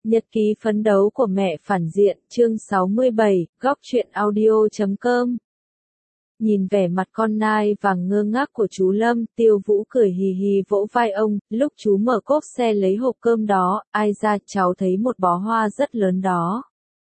Nhật ký phấn đấu của mẹ phản diện, chương 67, góc truyện audio.com. Nhìn vẻ mặt con nai vàng ngơ ngác của chú Lâm, Tiêu Vũ cười hì hì vỗ vai ông, lúc chú mở cốp xe lấy hộp cơm đó, ai ra cháu thấy một bó hoa rất lớn đó.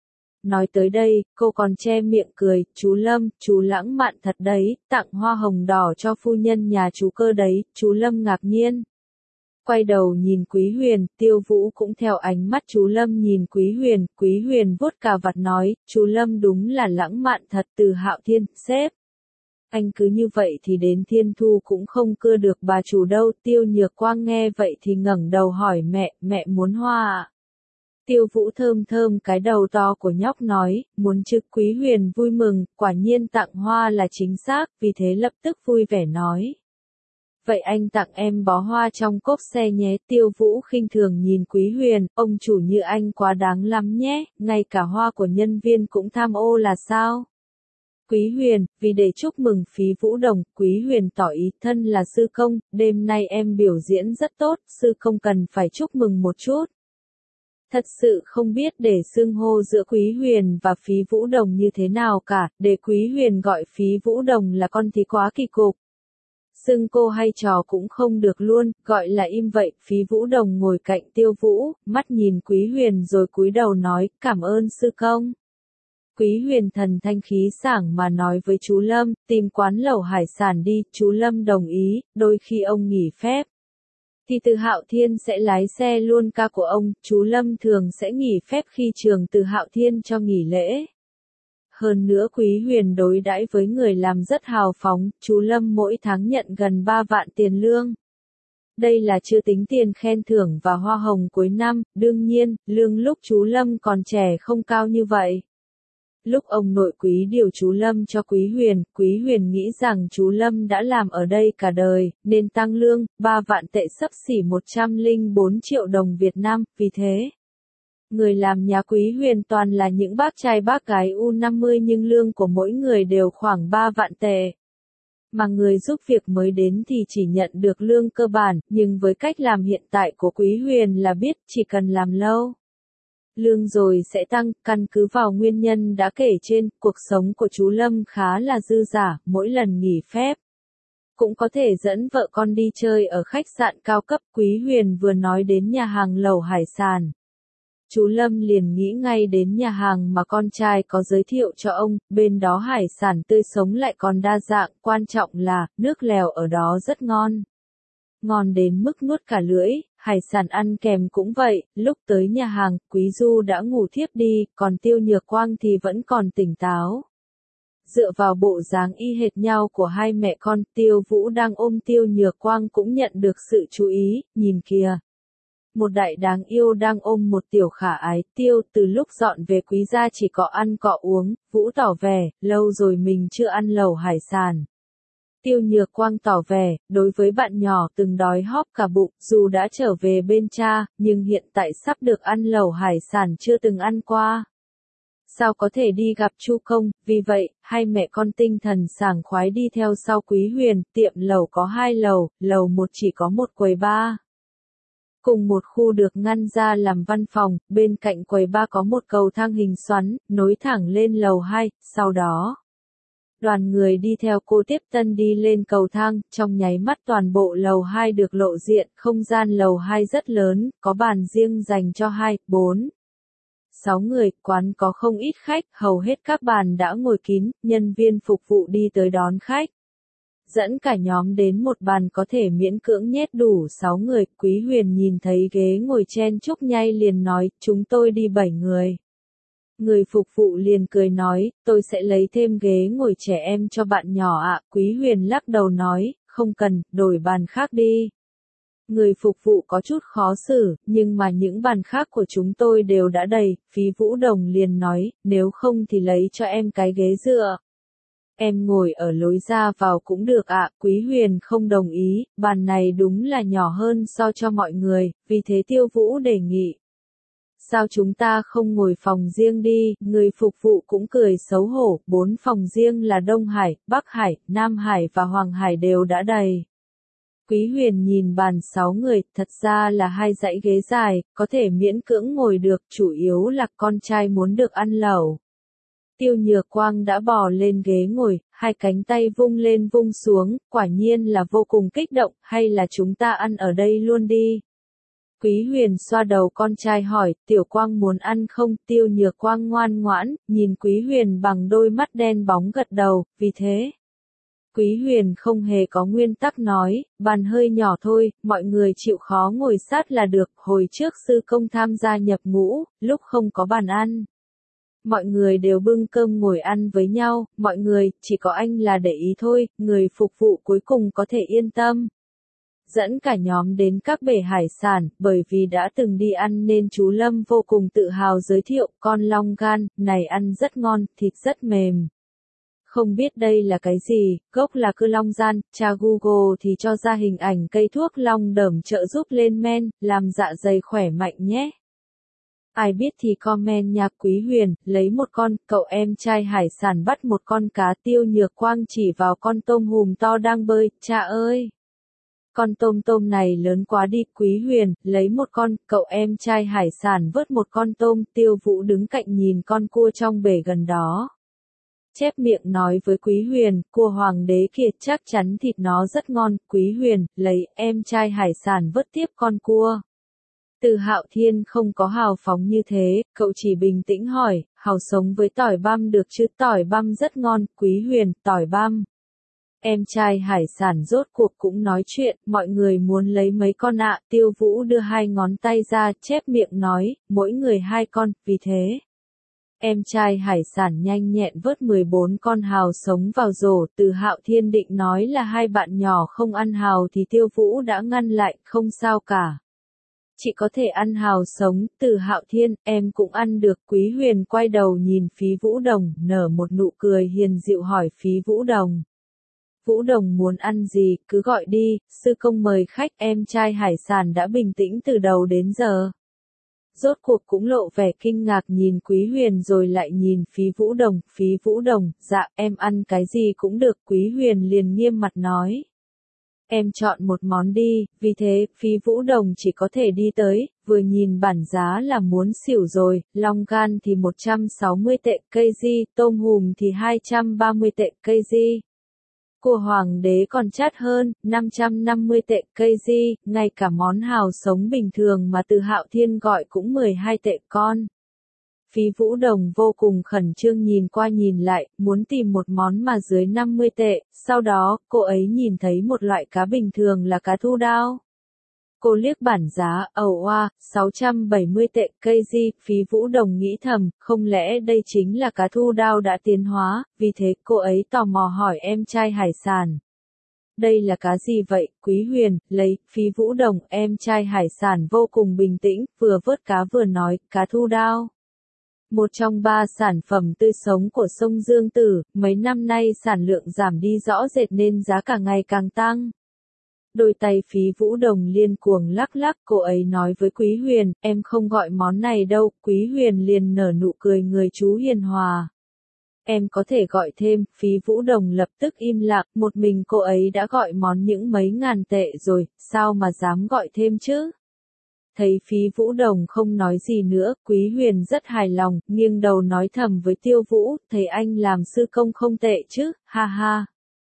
Nói tới đây, cô còn che miệng cười, chú Lâm, chú lãng mạn thật đấy, tặng hoa hồng đỏ cho phu nhân nhà chú cơ đấy, chú Lâm ngạc nhiên. Quay đầu nhìn Quý Huyền, Tiêu Vũ cũng theo ánh mắt chú Lâm nhìn Quý Huyền vuốt cà vạt nói, chú Lâm đúng là lãng mạn thật. Từ Hạo Thiên, sếp. Anh cứ như vậy thì đến Thiên Thu cũng không cưa được bà chủ đâu. Tiêu Nhược Quang nghe vậy thì ngẩng đầu hỏi mẹ muốn hoa à? Tiêu Vũ thơm thơm cái đầu to của nhóc nói, muốn chứ. Quý Huyền vui mừng, quả nhiên tặng hoa là chính xác, vì thế lập tức vui vẻ nói. Vậy anh tặng em bó hoa trong cốp xe nhé. Tiêu Vũ khinh thường nhìn Quý Huyền, ông chủ như anh quá đáng lắm nhé, ngay cả hoa của nhân viên cũng tham ô là sao? Quý Huyền, vì để chúc mừng Phí Vũ Đồng, Quý Huyền tỏ ý thân là sư công, đêm nay em biểu diễn rất tốt, sư công cần phải chúc mừng một chút. Thật sự không biết để xưng hô giữa Quý Huyền và Phí Vũ Đồng như thế nào cả, để Quý Huyền gọi Phí Vũ Đồng là con thì quá kỳ cục. Xưng cô hay trò cũng không được luôn, gọi là im vậy. Phí Vũ Đồng ngồi cạnh Tiêu Vũ, mắt nhìn Quý Huyền rồi cúi đầu nói, cảm ơn sư công. Quý Huyền thần thanh khí sảng mà nói với chú Lâm, tìm quán lẩu hải sản đi. Chú Lâm đồng ý, đôi khi ông nghỉ phép thì Từ Hạo Thiên sẽ lái xe luôn ca của ông. Chú Lâm thường sẽ nghỉ phép khi trường Từ Hạo Thiên cho nghỉ lễ. Hơn nữa Quý Huyền đối đãi với người làm rất hào phóng, chú Lâm mỗi tháng nhận gần 3 vạn tiền lương. Đây là chưa tính tiền khen thưởng và hoa hồng cuối năm, đương nhiên, lương lúc chú Lâm còn trẻ không cao như vậy. Lúc ông nội Quý điều chú Lâm cho Quý Huyền nghĩ rằng chú Lâm đã làm ở đây cả đời, nên tăng lương, 3 vạn tệ xấp xỉ 104 triệu đồng Việt Nam, vì thế. Người làm nhà Quý Huyền toàn là những bác trai bác gái U50 nhưng lương của mỗi người đều khoảng 3 vạn tệ. Mà người giúp việc mới đến thì chỉ nhận được lương cơ bản, nhưng với cách làm hiện tại của Quý Huyền là biết chỉ cần làm lâu. Lương rồi sẽ tăng, căn cứ vào nguyên nhân đã kể trên, cuộc sống của chú Lâm khá là dư dả, mỗi lần nghỉ phép. Cũng có thể dẫn vợ con đi chơi ở khách sạn cao cấp. Quý Huyền vừa nói đến nhà hàng lẩu hải sản. Chú Lâm liền nghĩ ngay đến nhà hàng mà con trai có giới thiệu cho ông, bên đó hải sản tươi sống lại còn đa dạng, quan trọng là, nước lèo ở đó rất ngon. Ngon đến mức nuốt cả lưỡi, hải sản ăn kèm cũng vậy. Lúc tới nhà hàng, Quý Du đã ngủ thiếp đi, còn Tiêu Nhược Quang thì vẫn còn tỉnh táo. Dựa vào bộ dáng y hệt nhau của hai mẹ con, Tiêu Vũ đang ôm Tiêu Nhược Quang cũng nhận được sự chú ý, nhìn kìa. Một đại đáng yêu đang ôm một tiểu khả ái. Tiêu từ lúc dọn về Quý gia chỉ có ăn cọ uống. Vũ tỏ vẻ, lâu rồi mình chưa ăn lẩu hải sản. Tiêu Nhược Quang tỏ vẻ, đối với bạn nhỏ từng đói hóp cả bụng, dù đã trở về bên cha, nhưng hiện tại sắp được ăn lẩu hải sản chưa từng ăn qua. Sao có thể đi gặp Chu Công, vì vậy, hai mẹ con tinh thần sảng khoái đi theo sau Quý Huyền. Tiệm lẩu có 2 lầu, lầu 1 chỉ có một quầy bar. Cùng một khu được ngăn ra làm văn phòng, bên cạnh quầy bar có một cầu thang hình xoắn, nối thẳng lên lầu 2, sau đó. Đoàn người đi theo cô tiếp tân đi lên cầu thang, trong nháy mắt toàn bộ lầu 2 được lộ diện, không gian lầu 2 rất lớn, có bàn riêng dành cho 2, 4, 6 người, quán có không ít khách, hầu hết các bàn đã ngồi kín, nhân viên phục vụ đi tới đón khách. Dẫn cả nhóm đến một bàn có thể miễn cưỡng nhét đủ 6 người, Quý Huyền nhìn thấy ghế ngồi chen chúc nhay liền nói, chúng tôi đi 7 người. Người phục vụ liền cười nói, tôi sẽ lấy thêm ghế ngồi trẻ em cho bạn nhỏ ạ. Quý Huyền lắc đầu nói, không cần, đổi bàn khác đi. Người phục vụ có chút khó xử, nhưng mà những bàn khác của chúng tôi đều đã đầy. Phí Vũ Đồng liền nói, nếu không thì lấy cho em cái ghế dựa. Em ngồi ở lối ra vào cũng được ạ. Quý Huyền không đồng ý, bàn này đúng là nhỏ hơn so cho mọi người, vì thế Tiêu Vũ đề nghị. Sao chúng ta không ngồi phòng riêng đi, người phục vụ cũng cười xấu hổ, 4 phòng riêng là Đông Hải, Bắc Hải, Nam Hải và Hoàng Hải đều đã đầy. Quý Huyền nhìn bàn 6 người, thật ra là 2 dãy ghế dài, có thể miễn cưỡng ngồi được, chủ yếu là con trai muốn được ăn lẩu. Tiêu Nhược Quang đã bò lên ghế ngồi, 2 cánh tay vung lên vung xuống, quả nhiên là vô cùng kích động, hay là chúng ta ăn ở đây luôn đi. Quý Huyền xoa đầu con trai hỏi, Tiểu Quang muốn ăn không? Tiêu Nhược Quang ngoan ngoãn, nhìn Quý Huyền bằng đôi mắt đen bóng gật đầu, vì thế. Quý Huyền không hề có nguyên tắc nói, bàn hơi nhỏ thôi, mọi người chịu khó ngồi sát là được, hồi trước sư công tham gia nhập ngũ, lúc không có bàn ăn. Mọi người đều bưng cơm ngồi ăn với nhau, mọi người, chỉ có anh là để ý thôi, người phục vụ cuối cùng có thể yên tâm. Dẫn cả nhóm đến các bể hải sản, bởi vì đã từng đi ăn nên chú Lâm vô cùng tự hào giới thiệu, con long gan, này ăn rất ngon, thịt rất mềm. Không biết đây là cái gì, gốc là cư long gian, tra Google thì cho ra hình ảnh cây thuốc long đờm trợ giúp lên men, làm dạ dày khỏe mạnh nhé. Ai biết thì comment nha. Quý Huyền, lấy một con, cậu em trai hải sản bắt một con cá. Tiêu Nhược Quang chỉ vào con tôm hùm to đang bơi, cha ơi! Con tôm này lớn quá đi. Quý Huyền, lấy một con, cậu em trai hải sản vớt một con tôm. Tiêu Vũ đứng cạnh nhìn con cua trong bể gần đó. Chép miệng nói với Quý Huyền, cua hoàng đế kia chắc chắn thịt nó rất ngon. Quý Huyền, lấy em trai hải sản vớt tiếp con cua. Từ Hạo Thiên không có hào phóng như thế, cậu chỉ bình tĩnh hỏi, hàu sống với tỏi băm được chứ? Tỏi băm rất ngon. Quý Huyền, tỏi băm. Em trai hải sản rốt cuộc cũng nói chuyện, mọi người muốn lấy mấy con ạ? Tiêu Vũ đưa 2 ngón tay ra, chép miệng nói, mỗi người 2 con, vì thế. Em trai hải sản nhanh nhẹn vớt 14 con hàu sống vào rổ. Từ Hạo Thiên định nói là 2 bạn nhỏ không ăn hàu thì Tiêu Vũ đã ngăn lại, không sao cả. Chị có thể ăn hàu sống. Từ Hạo Thiên, em cũng ăn được. Quý Huyền quay đầu nhìn Phí Vũ Đồng, nở một nụ cười hiền dịu hỏi Phí Vũ Đồng. Vũ Đồng muốn ăn gì, cứ gọi đi, sư công mời khách. Em trai hải sản đã bình tĩnh từ đầu đến giờ. Rốt cuộc cũng lộ vẻ kinh ngạc nhìn Quý Huyền rồi lại nhìn Phí Vũ Đồng. Phí Vũ Đồng, dạ, em ăn cái gì cũng được. Quý Huyền liền nghiêm mặt nói. Em chọn một món đi, vì thế, Phí Vũ Đồng chỉ có thể đi tới, vừa nhìn bản giá là muốn xỉu rồi, long gan thì 160 tệ kg, tôm hùm thì 230 tệ kg. Cua hoàng đế còn chát hơn, 550 tệ kg, ngay cả món hàu sống bình thường mà Từ Hạo Thiên gọi cũng 12 tệ con. Phí Vũ Đồng vô cùng khẩn trương nhìn qua nhìn lại, muốn tìm một món mà dưới 50 tệ, sau đó, cô ấy nhìn thấy một loại cá bình thường là cá thu đao. Cô liếc bản giá, ầu oa, 670 tệ kg, Phí Vũ Đồng nghĩ thầm, không lẽ đây chính là cá thu đao đã tiến hóa, vì thế cô ấy tò mò hỏi em trai hải sản. Đây là cá gì vậy? Quý Huyền, lấy, Phí Vũ Đồng, em trai hải sản vô cùng bình tĩnh, vừa vớt cá vừa nói, cá thu đao. Một trong 3 sản phẩm tươi sống của sông Dương Tử, mấy năm nay sản lượng giảm đi rõ rệt nên giá cả ngày càng tăng. Đôi tay Phí Vũ Đồng liên cuồng lắc lắc, cô ấy nói với Quý Huyền, em không gọi món này đâu. Quý Huyền liền nở nụ cười người chú hiền hòa. Em có thể gọi thêm. Phí Vũ Đồng lập tức im lặng, một mình cô ấy đã gọi món những mấy ngàn tệ rồi, sao mà dám gọi thêm chứ? Thấy Phí Vũ Đồng không nói gì nữa, Quý Huyền rất hài lòng, nghiêng đầu nói thầm với Tiêu Vũ, thấy anh làm sư công không tệ chứ, ha ha.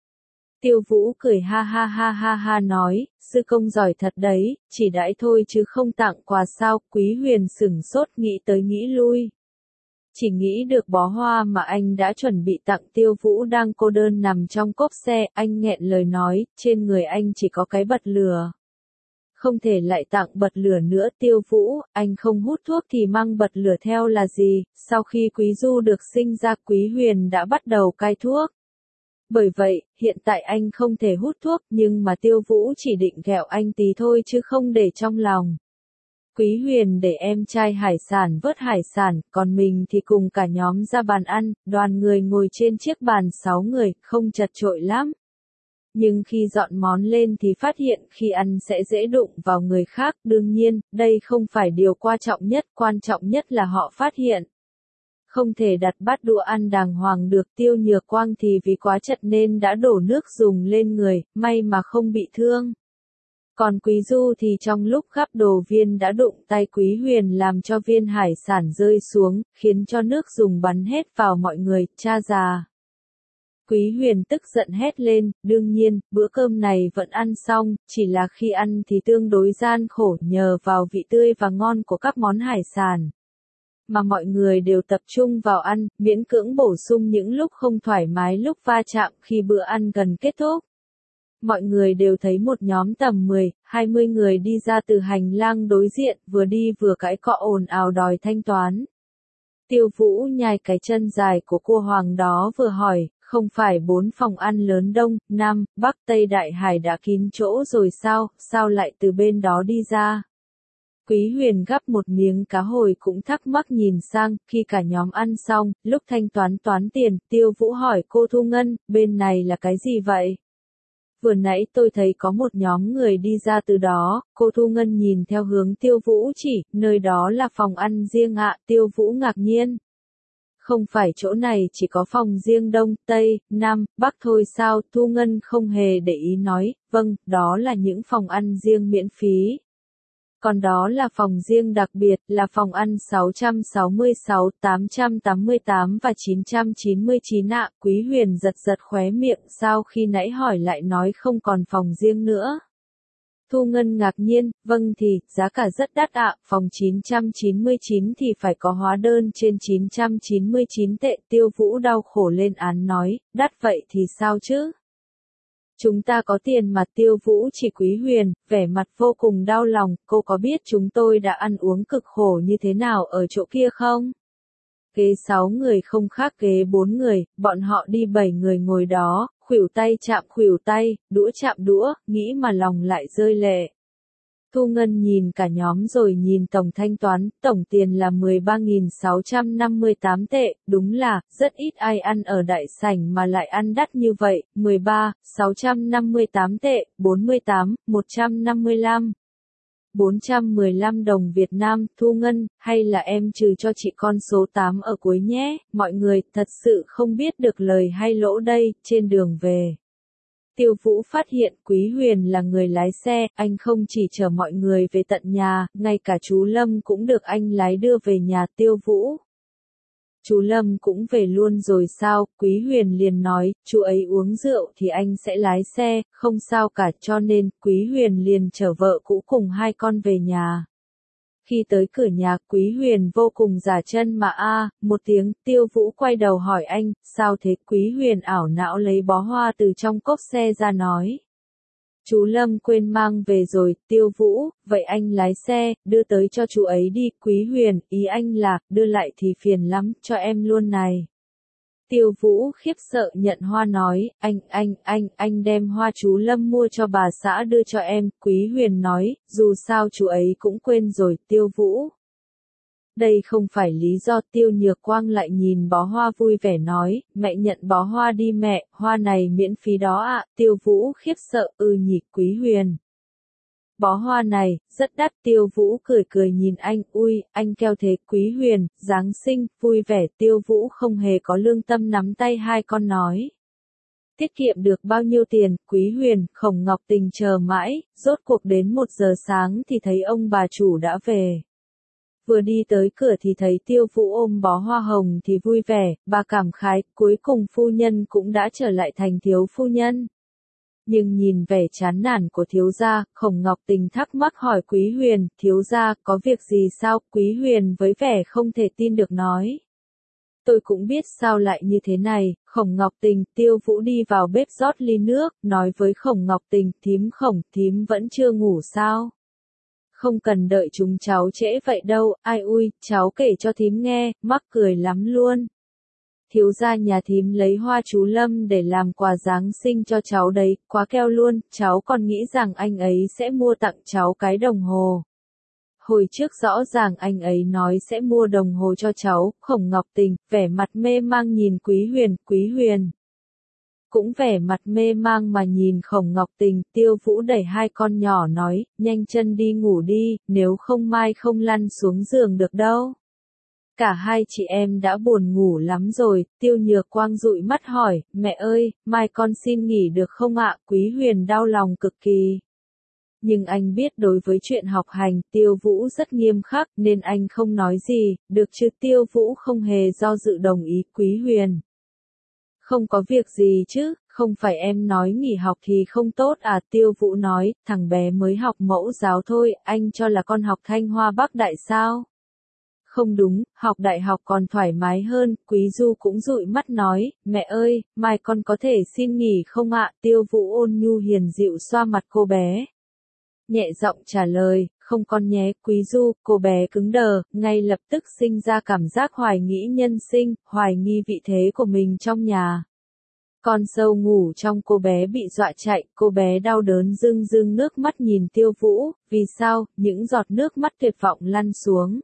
Tiêu Vũ cười ha ha ha ha ha nói, sư công giỏi thật đấy, chỉ đãi thôi chứ không tặng quà sao? Quý Huyền sửng sốt nghĩ tới nghĩ lui. Chỉ nghĩ được bó hoa mà anh đã chuẩn bị tặng Tiêu Vũ đang cô đơn nằm trong cốp xe, anh nghẹn lời nói, trên người anh chỉ có cái bật lửa. Không thể lại tặng bật lửa nữa. Tiêu Vũ, anh không hút thuốc thì mang bật lửa theo là gì? Sau khi Quý Du được sinh ra, Quý Huyền đã bắt đầu cai thuốc. Bởi vậy, hiện tại anh không thể hút thuốc, nhưng mà Tiêu Vũ chỉ định ghẹo anh tí thôi chứ không để trong lòng. Quý Huyền để em trai hải sản vớt hải sản, còn mình thì cùng cả nhóm ra bàn ăn, đoàn người ngồi trên chiếc bàn 6 người, không chật chội lắm. Nhưng khi dọn món lên thì phát hiện khi ăn sẽ dễ đụng vào người khác, đương nhiên, đây không phải điều quan trọng nhất là họ phát hiện. Không thể đặt bát đũa ăn đàng hoàng được. Tiêu Nhược Quang thì vì quá chật nên đã đổ nước dùng lên người, may mà không bị thương. Còn Quý Du thì trong lúc gắp đồ viên đã đụng tay Quý Huyền làm cho viên hải sản rơi xuống, khiến cho nước dùng bắn hết vào mọi người, cha già. Quý Huyền tức giận hét lên, đương nhiên, bữa cơm này vẫn ăn xong, chỉ là khi ăn thì tương đối gian khổ nhờ vào vị tươi và ngon của các món hải sản. Mà mọi người đều tập trung vào ăn, miễn cưỡng bổ sung những lúc không thoải mái lúc va chạm khi bữa ăn gần kết thúc. Mọi người đều thấy một nhóm tầm 10, 20 người đi ra từ hành lang đối diện, vừa đi vừa cãi cọ ồn ào đòi thanh toán. Tiêu Vũ nhai cái chân dài của cô hoàng đó vừa hỏi, không phải 4 phòng ăn lớn Đông, Nam, Bắc, Tây Đại Hải đã kín chỗ rồi sao lại từ bên đó đi ra? Quý Huyền gắp một miếng cá hồi cũng thắc mắc nhìn sang, khi cả nhóm ăn xong, lúc thanh toán tiền, Tiêu Vũ hỏi cô Thu Ngân, bên này là cái gì vậy? Vừa nãy tôi thấy có một nhóm người đi ra từ đó, cô Thu Ngân nhìn theo hướng Tiêu Vũ chỉ, nơi đó là phòng ăn riêng ạ, Tiêu Vũ ngạc nhiên. Không phải chỗ này chỉ có phòng riêng Đông, Tây, Nam, Bắc thôi sao, Thu Ngân không hề để ý nói, vâng, đó là những phòng ăn riêng miễn phí. Còn đó là phòng riêng đặc biệt, là phòng ăn 666, 888 và 999 ạ. Quý Huyền giật khóe miệng sau khi nãy hỏi lại nói không còn phòng riêng nữa. Thu Ngân ngạc nhiên, vâng thì, giá cả rất đắt ạ, phòng 999 thì phải có hóa đơn trên 999 tệ. Tiêu Vũ đau khổ lên án nói, đắt vậy thì sao chứ? Chúng ta có tiền mà. Tiêu Vũ chỉ Quý Huyền, vẻ mặt vô cùng đau lòng, cô có biết chúng tôi đã ăn uống cực khổ như thế nào ở chỗ kia không? Ghế 6 người không khác ghế 4 người, bọn họ đi 7 người ngồi đó, khuỷu tay chạm khuỷu tay, đũa chạm đũa, nghĩ mà lòng lại rơi lệ. Thu Ngân nhìn cả nhóm rồi nhìn tổng thanh toán, tổng tiền là 13.658 tệ, đúng là, rất ít ai ăn ở đại sảnh mà lại ăn đắt như vậy, 13.658 tệ, 48, 155. 415 đồng Việt Nam, Thu Ngân, hay là em trừ cho chị con số 8 ở cuối nhé, mọi người thật sự không biết được lời hay lỗ đây, trên đường về. Tiêu Vũ phát hiện Quý Huyền là người lái xe, anh không chỉ chở mọi người về tận nhà, ngay cả chú Lâm cũng được anh lái đưa về nhà Tiêu Vũ. Chú Lâm cũng về luôn rồi sao? Quý Huyền liền nói, chú ấy uống rượu thì anh sẽ lái xe, không sao cả, cho nên Quý Huyền liền chở vợ cũ cùng hai con về nhà. Khi tới cửa nhà, Quý Huyền vô cùng giả chân mà một tiếng, Tiêu Vũ quay đầu hỏi anh, sao thế? Quý Huyền ảo não lấy bó hoa từ trong cốp xe ra nói. Chú Lâm quên mang về rồi. Tiêu Vũ, vậy anh lái xe, đưa tới cho chú ấy đi. Quý Huyền, ý anh là, đưa lại thì phiền lắm, cho em luôn này. Tiêu Vũ khiếp sợ nhận hoa nói, anh đem hoa chú Lâm mua cho bà xã đưa cho em. Quý Huyền nói, dù sao chú ấy cũng quên rồi. Tiêu Vũ. Đây không phải lý do. Tiêu Nhược Quang lại nhìn bó hoa vui vẻ nói, mẹ nhận bó hoa đi mẹ, hoa này miễn phí đó ạ. Tiêu Vũ khiếp sợ, nhỉ. Quý Huyền. Bó hoa này, rất đắt. Tiêu Vũ cười nhìn anh, ui, anh keo thế. Quý Huyền, Giáng sinh, vui vẻ. Tiêu Vũ không hề có lương tâm nắm tay hai con nói. Tiết kiệm được bao nhiêu tiền? Quý Huyền, Khổng Ngọc Tình chờ mãi, rốt cuộc đến 1 giờ sáng thì thấy ông bà chủ đã về. Vừa đi tới cửa thì thấy Tiêu Vũ ôm bó hoa hồng thì vui vẻ, bà cảm khái, cuối cùng phu nhân cũng đã trở lại thành thiếu phu nhân. Nhưng nhìn vẻ chán nản của thiếu gia, Khổng Ngọc Tình thắc mắc hỏi Quý Huyền, thiếu gia, có việc gì sao? Quý Huyền với vẻ không thể tin được nói. Tôi cũng biết sao lại như thế này. Khổng Ngọc Tình. Tiêu Vũ đi vào bếp rót ly nước, nói với Khổng Ngọc Tình, thím vẫn chưa ngủ sao? Không cần đợi chúng cháu trễ vậy đâu, ai ui, cháu kể cho thím nghe, mắc cười lắm luôn. Thiếu gia nhà thím lấy hoa chú Lâm để làm quà Giáng sinh cho cháu đấy, quá keo luôn, cháu còn nghĩ rằng anh ấy sẽ mua tặng cháu cái đồng hồ. Hồi trước rõ ràng anh ấy nói sẽ mua đồng hồ cho cháu. Khổng Ngọc Tình, vẻ mặt mê mang nhìn Quý Huyền. Cũng vẻ mặt mê mang mà nhìn Khổng Ngọc Tình. Tiêu Vũ đẩy hai con nhỏ nói, nhanh chân đi ngủ đi, nếu không mai không lăn xuống giường được đâu. Cả hai chị em đã buồn ngủ lắm rồi. Tiêu Nhược Quang dụi mắt hỏi, mẹ ơi, mai con xin nghỉ được không ạ? Quý Huyền đau lòng cực kỳ. Nhưng anh biết đối với chuyện học hành Tiêu Vũ rất nghiêm khắc nên anh không nói gì, được chứ. Tiêu Vũ không hề do dự đồng ý. Quý Huyền. Không có việc gì chứ, không phải em nói nghỉ học thì không tốt à? Tiêu Vũ nói, thằng bé mới học mẫu giáo thôi, anh cho là con học Thanh Hoa Bắc Đại sao? Không đúng, học đại học còn thoải mái hơn. Quý Du cũng dụi mắt nói, mẹ ơi, mai con có thể xin nghỉ không ạ? Tiêu Vũ ôn nhu hiền dịu xoa mặt cô bé. Nhẹ giọng trả lời, không con nhé. Quý Du, cô bé cứng đờ, ngay lập tức sinh ra cảm giác hoài nghi nhân sinh, hoài nghi vị thế của mình trong nhà. Con sâu ngủ trong cô bé bị dọa chạy, cô bé đau đớn rưng rưng nước mắt nhìn Tiêu Vũ, vì sao? Những giọt nước mắt tuyệt vọng lăn xuống.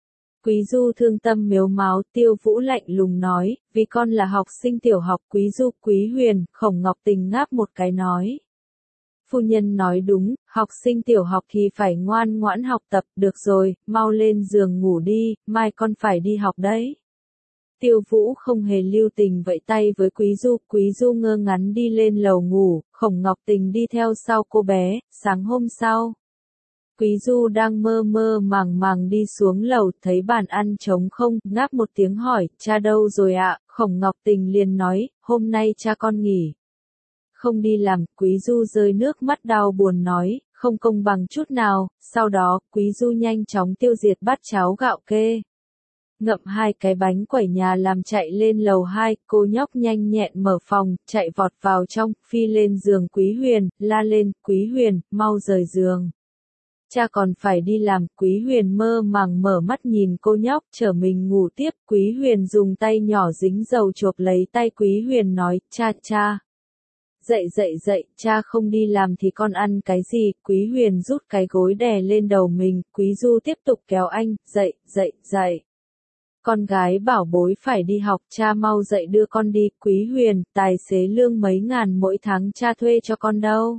Quý Du thương tâm mếu máo. Tiêu Vũ lạnh lùng nói, vì con là học sinh tiểu học. Quý Du, Quý Huyền. Khổng Ngọc Tình ngáp một cái nói. Phu nhân nói đúng, học sinh tiểu học thì phải ngoan ngoãn học tập. Được rồi, mau lên giường ngủ đi, mai con phải đi học đấy. Tiêu Vũ không hề lưu tình vẫy tay với Quý Du. Quý Du ngơ ngắn đi lên lầu ngủ, Khổng Ngọc Tình đi theo sau cô bé. Sáng hôm sau, Quý Du đang mơ mơ màng màng đi xuống lầu, thấy bàn ăn trống không, ngáp một tiếng hỏi, cha đâu rồi ạ? Khổng Ngọc Tình liền nói, hôm nay cha con nghỉ. Không đi làm. Quý Du rơi nước mắt đau buồn nói, không công bằng chút nào. Sau đó, Quý Du nhanh chóng tiêu diệt bát cháo gạo kê. Ngậm 2 cái bánh quẩy nhà làm chạy lên lầu 2, cô nhóc nhanh nhẹn mở phòng, chạy vọt vào trong, phi lên giường Quý Huyền, la lên, Quý Huyền, mau rời giường. Cha còn phải đi làm. Quý Huyền mơ màng mở mắt nhìn cô nhóc, chở mình ngủ tiếp. Quý Huyền dùng tay nhỏ dính dầu chộp lấy tay Quý Huyền nói, cha. Dậy dậy dậy, cha không đi làm thì con ăn cái gì? Quý Huyền rút cái gối đè lên đầu mình. Quý Du tiếp tục kéo anh, dậy, dậy, dậy. Con gái bảo bối phải đi học, cha mau dậy đưa con đi. Quý Huyền, tài xế lương mấy ngàn mỗi tháng cha thuê cho con đâu.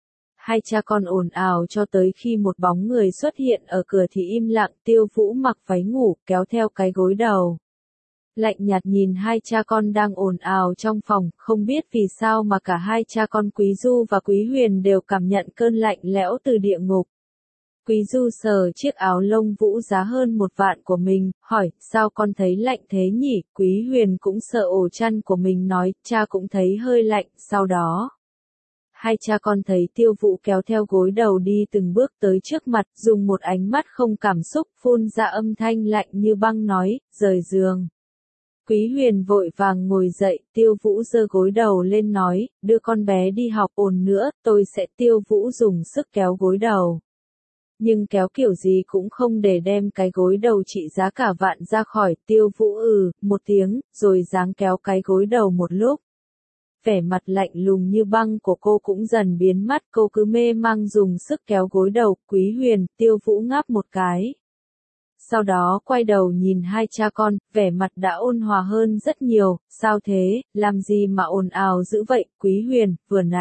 Hai cha con ồn ào cho tới khi một bóng người xuất hiện ở cửa thì im lặng. Tiêu Vũ mặc váy ngủ, kéo theo cái gối đầu. Lạnh nhạt nhìn hai cha con đang ồn ào trong phòng, không biết vì sao mà cả hai cha con Quý Du và Quý Huyền đều cảm nhận cơn lạnh lẽo từ địa ngục. Quý Du sờ chiếc áo lông vũ giá hơn 1 vạn của mình, hỏi, sao con thấy lạnh thế nhỉ? Quý Huyền cũng sợ ổ chăn của mình nói, cha cũng thấy hơi lạnh. Sau đó, hai cha con thấy Tiêu Vũ kéo theo gối đầu đi từng bước tới trước mặt, dùng một ánh mắt không cảm xúc, phun ra âm thanh lạnh như băng nói, rời giường. Quý Huyền vội vàng ngồi dậy, Tiêu Vũ giơ gối đầu lên nói, đưa con bé đi học. Ồn nữa, tôi sẽ. Tiêu Vũ dùng sức kéo gối đầu. Nhưng kéo kiểu gì cũng không để đem cái gối đầu trị giá cả vạn ra khỏi. Tiêu Vũ một tiếng, rồi giáng kéo cái gối đầu một lúc. Vẻ mặt lạnh lùng như băng của cô cũng dần biến mất, cô cứ mê mang dùng sức kéo gối đầu. Quý Huyền, Tiêu Vũ ngáp một cái. Sau đó quay đầu nhìn hai cha con, vẻ mặt đã ôn hòa hơn rất nhiều. Sao thế, làm gì mà ồn ào dữ vậy? Quý Huyền,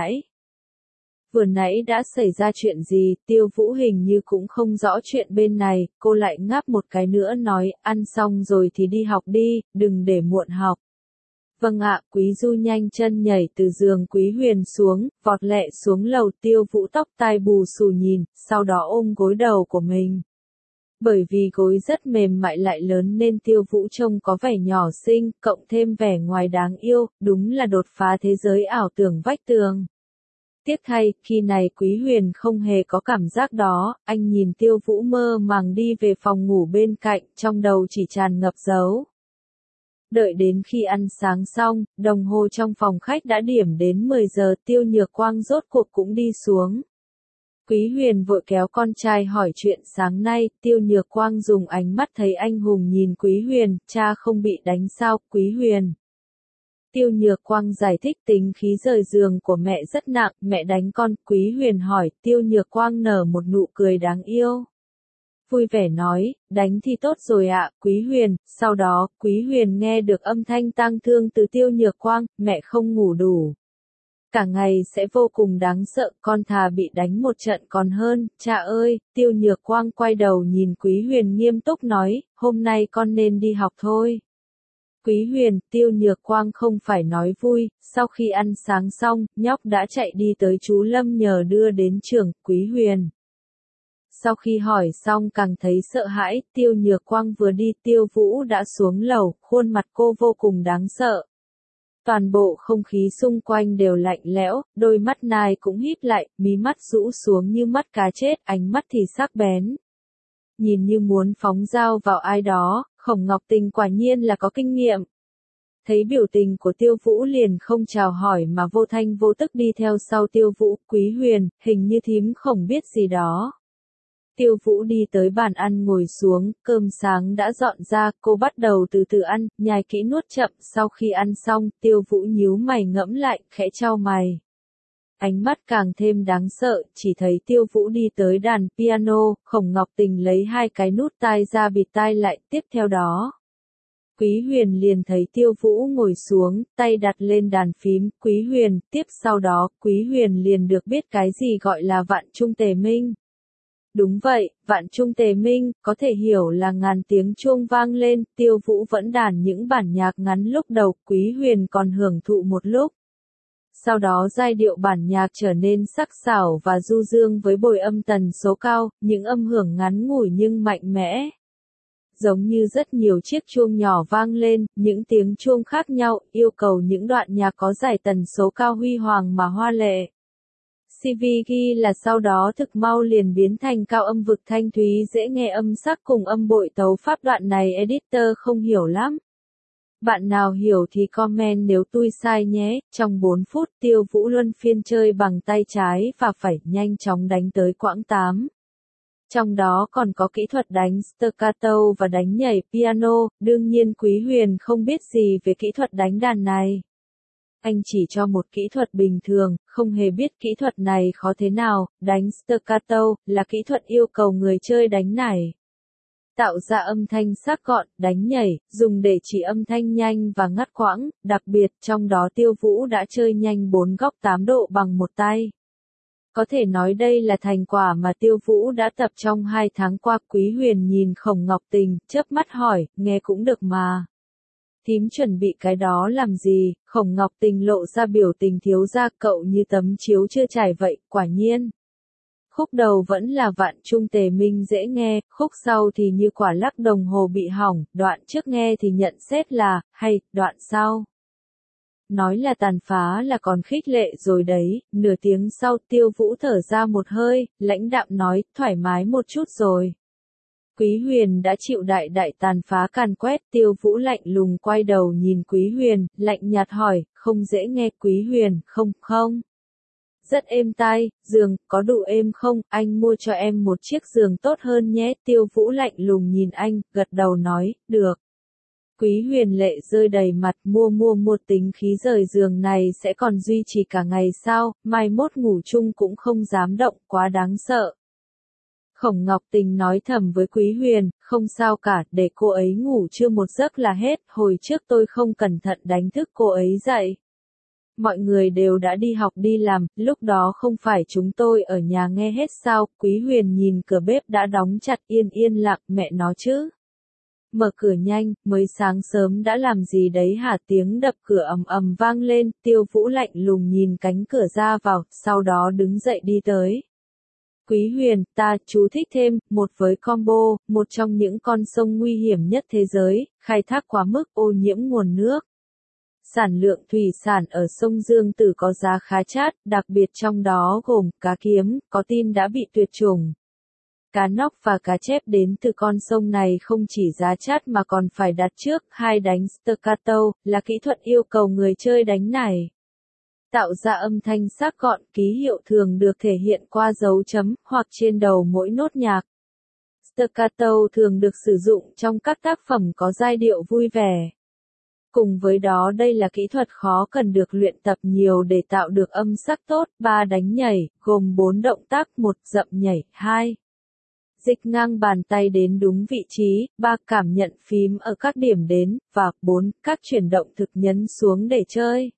vừa nãy đã xảy ra chuyện gì? Tiêu Vũ hình như cũng không rõ chuyện bên này, cô lại ngáp một cái nữa nói, ăn xong rồi thì đi học đi, đừng để muộn học. Vâng ạ. Quý Du nhanh chân nhảy từ giường Quý Huyền xuống, vọt lẹ xuống lầu. Tiêu Vũ tóc tai bù xù nhìn, sau đó ôm gối đầu của mình. Bởi vì gối rất mềm mại lại lớn nên Tiêu Vũ trông có vẻ nhỏ xinh, cộng thêm vẻ ngoài đáng yêu, đúng là đột phá thế giới ảo tưởng vách tường. Tiếc thay, khi này Quý Huyền không hề có cảm giác đó, anh nhìn Tiêu Vũ mơ màng đi về phòng ngủ bên cạnh, trong đầu chỉ tràn ngập dấu. Đợi đến khi ăn sáng xong, đồng hồ trong phòng khách đã điểm đến 10 giờ. Tiêu Nhược Quang rốt cuộc cũng đi xuống. Quý Huyền vội kéo con trai hỏi chuyện sáng nay. Tiêu Nhược Quang dùng ánh mắt thấy anh hùng nhìn Quý Huyền, cha không bị đánh sao? Quý Huyền. Tiêu Nhược Quang giải thích tính khí rời giường của mẹ rất nặng, mẹ đánh con. Quý Huyền hỏi. Tiêu Nhược Quang nở một nụ cười đáng yêu. Vui vẻ nói, đánh thì tốt rồi ạ, Quý Huyền. Sau đó, Quý Huyền nghe được âm thanh tang thương từ Tiêu Nhược Quang, mẹ không ngủ đủ. Cả ngày sẽ vô cùng đáng sợ, con thà bị đánh một trận còn hơn. Cha ơi! Tiêu Nhược Quang quay đầu nhìn Quý Huyền nghiêm túc nói, hôm nay con nên đi học thôi. Quý Huyền, Tiêu Nhược Quang không phải nói vui. Sau khi ăn sáng xong, nhóc đã chạy đi tới chú Lâm nhờ đưa đến trường. Quý Huyền. Sau khi hỏi xong càng thấy sợ hãi, Tiêu Nhược Quang vừa đi Tiêu Vũ đã xuống lầu, khuôn mặt cô vô cùng đáng sợ. Toàn bộ không khí xung quanh đều lạnh lẽo, đôi mắt nai cũng híp lại, mí mắt rũ xuống như mắt cá chết, ánh mắt thì sắc bén. Nhìn như muốn phóng dao vào ai đó, Khổng Ngọc Tình quả nhiên là có kinh nghiệm. Thấy biểu tình của Tiêu Vũ liền không chào hỏi mà vô thanh vô tức đi theo sau Tiêu Vũ, Quý Huyền, hình như thím Khổng biết gì đó. Tiêu Vũ đi tới bàn ăn ngồi xuống, cơm sáng đã dọn ra, cô bắt đầu từ từ ăn, nhai kỹ nuốt chậm, sau khi ăn xong, Tiêu Vũ nhíu mày ngẫm lại, khẽ chau mày. Ánh mắt càng thêm đáng sợ, chỉ thấy Tiêu Vũ đi tới đàn piano, Khổng Ngọc Tình lấy hai cái nút tai ra bịt tai lại, tiếp theo đó. Quý Huyền liền thấy Tiêu Vũ ngồi xuống, tay đặt lên đàn phím, Quý Huyền, tiếp sau đó, Quý Huyền liền được biết cái gì gọi là vạn trung tề minh. Đúng vậy, vạn trung tề minh, có thể hiểu là ngàn tiếng chuông vang lên, Tiêu Vũ vẫn đàn những bản nhạc ngắn lúc đầu, Quý Huyền còn hưởng thụ một lúc. Sau đó giai điệu bản nhạc trở nên sắc sảo và du dương với bồi âm tần số cao, những âm hưởng ngắn ngủi nhưng mạnh mẽ. Giống như rất nhiều chiếc chuông nhỏ vang lên, những tiếng chuông khác nhau, yêu cầu những đoạn nhạc có giải tần số cao huy hoàng mà hoa lệ. CV ghi là sau đó thực mau liền biến thành cao âm vực thanh thúy dễ nghe âm sắc cùng âm bội tấu pháp đoạn này editor không hiểu lắm. Bạn nào hiểu thì comment nếu tôi sai nhé, trong 4 phút Tiêu Vũ luân phiên chơi bằng tay trái và phải nhanh chóng đánh tới quãng 8. Trong đó còn có kỹ thuật đánh staccato và đánh nhảy piano, đương nhiên Quý Huyền không biết gì về kỹ thuật đánh đàn này. Anh chỉ cho một kỹ thuật bình thường, không hề biết kỹ thuật này khó thế nào, đánh staccato là kỹ thuật yêu cầu người chơi đánh nảy. Tạo ra âm thanh sắc gọn, đánh nhảy, dùng để chỉ âm thanh nhanh và ngắt quãng, đặc biệt trong đó Tiêu Vũ đã chơi nhanh 4 góc 8 độ bằng một tay. Có thể nói đây là thành quả mà Tiêu Vũ đã tập trong 2 tháng qua. Quý Huyền nhìn Khổng Ngọc Tình, chớp mắt hỏi, nghe cũng được mà. Thím chuẩn bị cái đó làm gì? Khổng Ngọc Tình lộ ra biểu tình thiếu gia, cậu như tấm chiếu chưa trải vậy, quả nhiên. Khúc đầu vẫn là vạn trung tề minh dễ nghe, khúc sau thì như quả lắc đồng hồ bị hỏng, đoạn trước nghe thì nhận xét là, hay, đoạn sau. Nói là tàn phá là còn khích lệ rồi đấy, nửa tiếng sau Tiêu Vũ thở ra một hơi, lãnh đạm nói, thoải mái một chút rồi. Quý Huyền đã chịu đại tàn phá càn quét, Tiêu Vũ lạnh lùng quay đầu nhìn Quý Huyền, lạnh nhạt hỏi, không dễ nghe Quý Huyền, không. Rất êm tai, giường, có đủ êm không, anh mua cho em một chiếc giường tốt hơn nhé, Tiêu Vũ lạnh lùng nhìn anh, gật đầu nói, được. Quý Huyền lệ rơi đầy mặt, mua tính khí rời giường này sẽ còn duy trì cả ngày sao, mai mốt ngủ chung cũng không dám động, quá đáng sợ. Khổng Ngọc Tình nói thầm với Quý Huyền, không sao cả, để cô ấy ngủ chưa một giấc là hết, hồi trước tôi không cẩn thận đánh thức cô ấy dậy. Mọi người đều đã đi học đi làm, lúc đó không phải chúng tôi ở nhà nghe hết sao, Quý Huyền nhìn cửa bếp đã đóng chặt, yên lặng, mẹ nó chứ. Mở cửa nhanh, mới sáng sớm đã làm gì đấy hả, tiếng đập cửa ầm vang lên, Tiêu Vũ lạnh lùng nhìn cánh cửa ra vào, sau đó đứng dậy đi tới. Quý Huyền, chú thích thêm, một với combo, một trong những con sông nguy hiểm nhất thế giới, khai thác quá mức ô nhiễm nguồn nước. Sản lượng thủy sản ở sông Dương Tử có giá khá chát, đặc biệt trong đó gồm cá kiếm, có tin đã bị tuyệt chủng. Cá nóc và cá chép đến từ con sông này không chỉ giá chát mà còn phải đặt trước, hai đánh staccato, là kỹ thuật yêu cầu người chơi đánh này. Tạo ra âm thanh sắc gọn, ký hiệu thường được thể hiện qua dấu chấm, hoặc trên đầu mỗi nốt nhạc. Staccato thường được sử dụng trong các tác phẩm có giai điệu vui vẻ. Cùng với đó đây là kỹ thuật khó cần được luyện tập nhiều để tạo được âm sắc tốt, 3 đánh nhảy, gồm 4 động tác, 1 dậm nhảy, 2. Dịch ngang bàn tay đến đúng vị trí, 3 cảm nhận phím ở các điểm đến, và 4 các chuyển động thực nhấn xuống để chơi.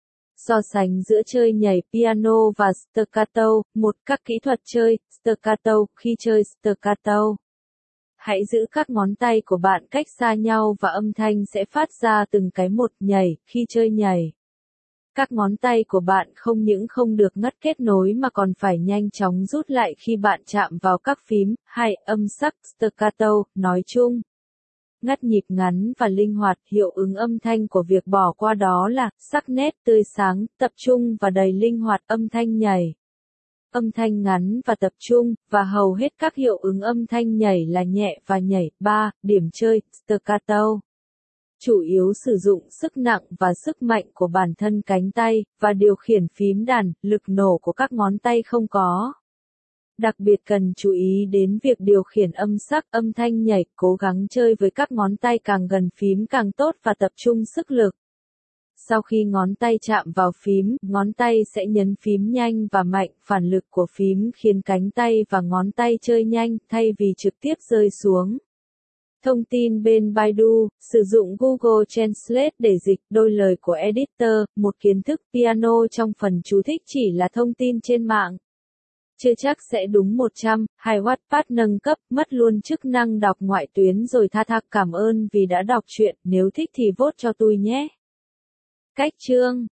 So sánh giữa chơi nhảy piano và staccato, 1 các kỹ thuật chơi staccato, khi chơi staccato. Hãy giữ các ngón tay của bạn cách xa nhau và âm thanh sẽ phát ra từng cái một nhảy, khi chơi nhảy. các ngón tay của bạn không những không được ngắt kết nối mà còn phải nhanh chóng rút lại khi bạn chạm vào các phím, hay âm sắc, staccato, nói chung. Ngắt nhịp ngắn và linh hoạt, hiệu ứng âm thanh của việc bỏ qua đó là sắc nét, tươi sáng, tập trung và đầy linh hoạt, âm thanh nhảy. Âm thanh ngắn và tập trung, và hầu hết các hiệu ứng âm thanh nhảy là nhẹ và nhảy. 3. Điểm chơi, staccato. Chủ yếu sử dụng sức nặng và sức mạnh của bản thân cánh tay, và điều khiển phím đàn, lực nổ của các ngón tay không có. Đặc biệt cần chú ý đến việc điều khiển âm sắc, âm thanh nhảy, cố gắng chơi với các ngón tay càng gần phím càng tốt và tập trung sức lực. Sau khi ngón tay chạm vào phím, ngón tay sẽ nhấn phím nhanh và mạnh, phản lực của phím khiến cánh tay và ngón tay chơi nhanh, thay vì trực tiếp rơi xuống. Thông tin bên Baidu, sử dụng Google Translate để dịch đôi lời của editor, một kiến thức piano trong phần chú thích chỉ là thông tin trên mạng. Chưa chắc sẽ đúng 100, hay Wattpad nâng cấp, mất luôn chức năng đọc ngoại tuyến rồi tha cảm ơn vì đã đọc truyện, nếu thích thì vote cho tôi nhé. Cách chương